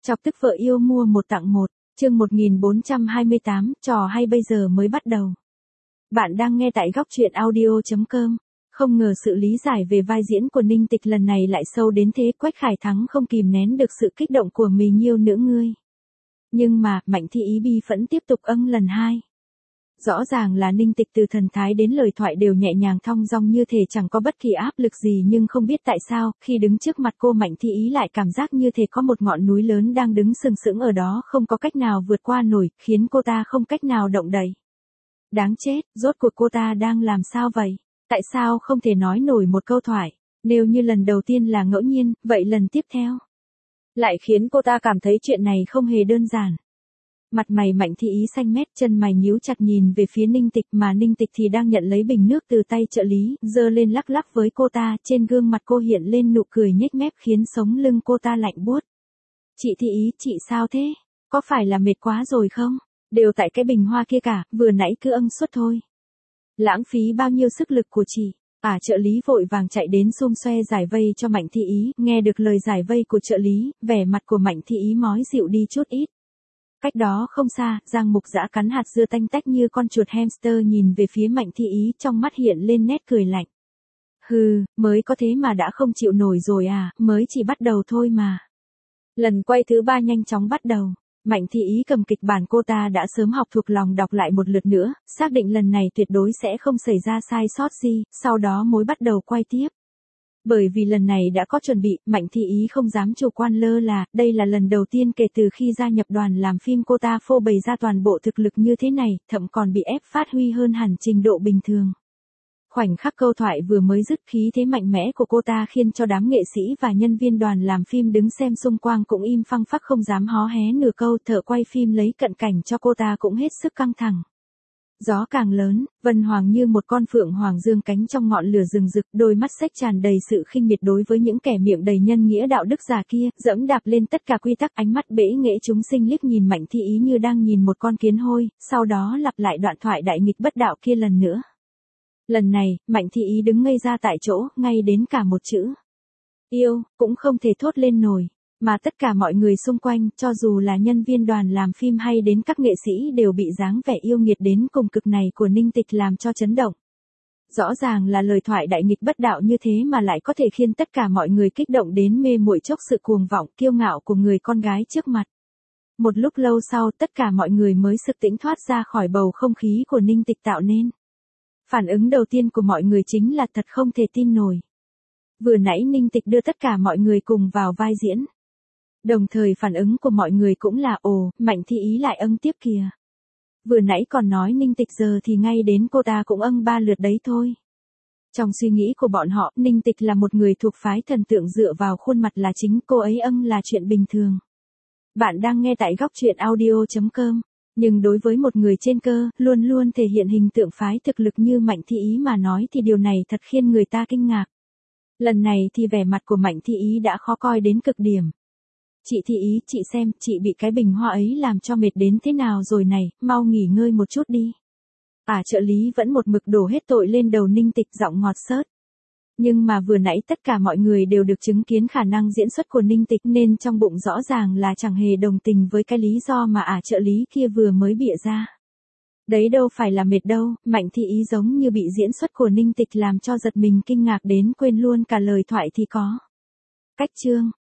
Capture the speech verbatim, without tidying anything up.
Chọc tức vợ yêu mua một tặng một, chương một nghìn bốn trăm hai mươi tám, trò hay bây giờ mới bắt đầu. Bạn đang nghe tại góc truyện audio chấm com. Không ngờ sự lý giải về vai diễn của Ninh Tịch lần này lại sâu đến thế, Quách Khải Thắng không kìm nén được sự kích động của mình yêu nữa ngươi. Nhưng mà, Mạnh Thị Ý bi phẫn tiếp tục âng lần hai. Rõ ràng là Ninh Tịch từ thần thái đến lời thoại đều nhẹ nhàng thong dong như thể chẳng có bất kỳ áp lực gì, nhưng không biết tại sao, khi đứng trước mặt cô Mạnh Thị Ý lại cảm giác như thể có một ngọn núi lớn đang đứng sừng sững ở đó, không có cách nào vượt qua nổi, khiến cô ta không cách nào động đậy. Đáng chết, rốt cuộc cô ta đang làm sao vậy? Tại sao không thể nói nổi một câu thoại? Nếu như lần đầu tiên là ngẫu nhiên, vậy lần tiếp theo lại khiến cô ta cảm thấy chuyện này không hề đơn giản. Mặt mày Mạnh Thị Ý xanh mét, chân mày nhíu chặt nhìn về phía Ninh Tịch, mà Ninh Tịch thì đang nhận lấy bình nước từ tay trợ lý, giơ lên lắc lắc với cô ta, trên gương mặt cô hiện lên nụ cười nhếch mép khiến sống lưng cô ta lạnh buốt. Chị Thị Ý, chị sao thế? Có phải là mệt quá rồi không? Đều tại cái bình hoa kia cả, vừa nãy cứ âng suốt thôi. Lãng phí bao nhiêu sức lực của chị. À, trợ lý vội vàng chạy đến xum xoe giải vây cho Mạnh Thị Ý, nghe được lời giải vây của trợ lý, vẻ mặt của Mạnh Thị Ý mói dịu đi chút ít. Cách đó không xa, Giang Mục Dã cắn hạt dưa tanh tách như con chuột hamster nhìn về phía Mạnh Thị Ý, trong mắt hiện lên nét cười lạnh. Hừ, mới có thế mà đã không chịu nổi rồi à, mới chỉ bắt đầu thôi mà. Lần quay thứ ba nhanh chóng bắt đầu. Mạnh Thị Ý cầm kịch bản cô ta đã sớm học thuộc lòng đọc lại một lượt nữa, xác định lần này tuyệt đối sẽ không xảy ra sai sót gì, sau đó mới bắt đầu quay tiếp. Bởi vì lần này đã có chuẩn bị, Mạnh Thị Ý không dám chủ quan lơ là, đây là lần đầu tiên kể từ khi gia nhập đoàn làm phim cô ta phô bày ra toàn bộ thực lực như thế này, thậm còn bị ép phát huy hơn hẳn trình độ bình thường. Khoảnh khắc câu thoại vừa mới dứt, khí thế mạnh mẽ của cô ta khiến cho đám nghệ sĩ và nhân viên đoàn làm phim đứng xem xung quanh cũng im phăng phắc không dám hó hé nửa câu, thợ quay phim lấy cận cảnh cho cô ta cũng hết sức căng thẳng. Gió càng lớn, Vân Hoàng như một con phượng hoàng dương cánh trong ngọn lửa rừng rực, đôi mắt xếch tràn đầy sự khinh miệt đối với những kẻ miệng đầy nhân nghĩa đạo đức giả kia, dẫm đạp lên tất cả quy tắc, ánh mắt bẽ nghệ chúng sinh liếc nhìn Mạnh Thị Ý như đang nhìn một con kiến hôi, sau đó lặp lại đoạn thoại đại nghịch bất đạo kia lần nữa. Lần này, Mạnh Thị Ý đứng ngây ra tại chỗ, ngay đến cả một chữ yêu, cũng không thể thốt lên nổi. Mà tất cả mọi người xung quanh, cho dù là nhân viên đoàn làm phim hay đến các nghệ sĩ đều bị dáng vẻ yêu nghiệt đến cùng cực này của Ninh Tịch làm cho chấn động. Rõ ràng là lời thoại đại nghịch bất đạo như thế mà lại có thể khiến tất cả mọi người kích động đến mê muội chốc sự cuồng vọng kiêu ngạo của người con gái trước mặt. Một lúc lâu sau, tất cả mọi người mới sực tỉnh thoát ra khỏi bầu không khí của Ninh Tịch tạo nên. Phản ứng đầu tiên của mọi người chính là thật không thể tin nổi. Vừa nãy Ninh Tịch đưa tất cả mọi người cùng vào vai diễn. Đồng thời phản ứng của mọi người cũng là ồ, Mạnh Thị Ý lại âng tiếp kìa. Vừa nãy còn nói Ninh Tịch giờ thì ngay đến cô ta cũng âng ba lượt đấy thôi. Trong suy nghĩ của bọn họ, Ninh Tịch là một người thuộc phái thần tượng dựa vào khuôn mặt là chính, cô ấy âng là chuyện bình thường. Bạn đang nghe tại góc truyện audio chấm com. Nhưng đối với một người trên cơ, luôn luôn thể hiện hình tượng phái thực lực như Mạnh Thị Ý mà nói thì điều này thật khiến người ta kinh ngạc. Lần này thì vẻ mặt của Mạnh Thị Ý đã khó coi đến cực điểm. Chị Thị Ý, chị xem, chị bị cái bình hoa ấy làm cho mệt đến thế nào rồi này, mau nghỉ ngơi một chút đi. À, trợ lý vẫn một mực đổ hết tội lên đầu Ninh Tịch, giọng ngọt xớt. Nhưng mà vừa nãy tất cả mọi người đều được chứng kiến khả năng diễn xuất của Ninh Tịch nên trong bụng rõ ràng là chẳng hề đồng tình với cái lý do mà ả trợ lý kia vừa mới bịa ra. Đấy đâu phải là mệt đâu, Mạnh Thị Ý giống như bị diễn xuất của Ninh Tịch làm cho giật mình kinh ngạc đến quên luôn cả lời thoại thì có. Cách chương.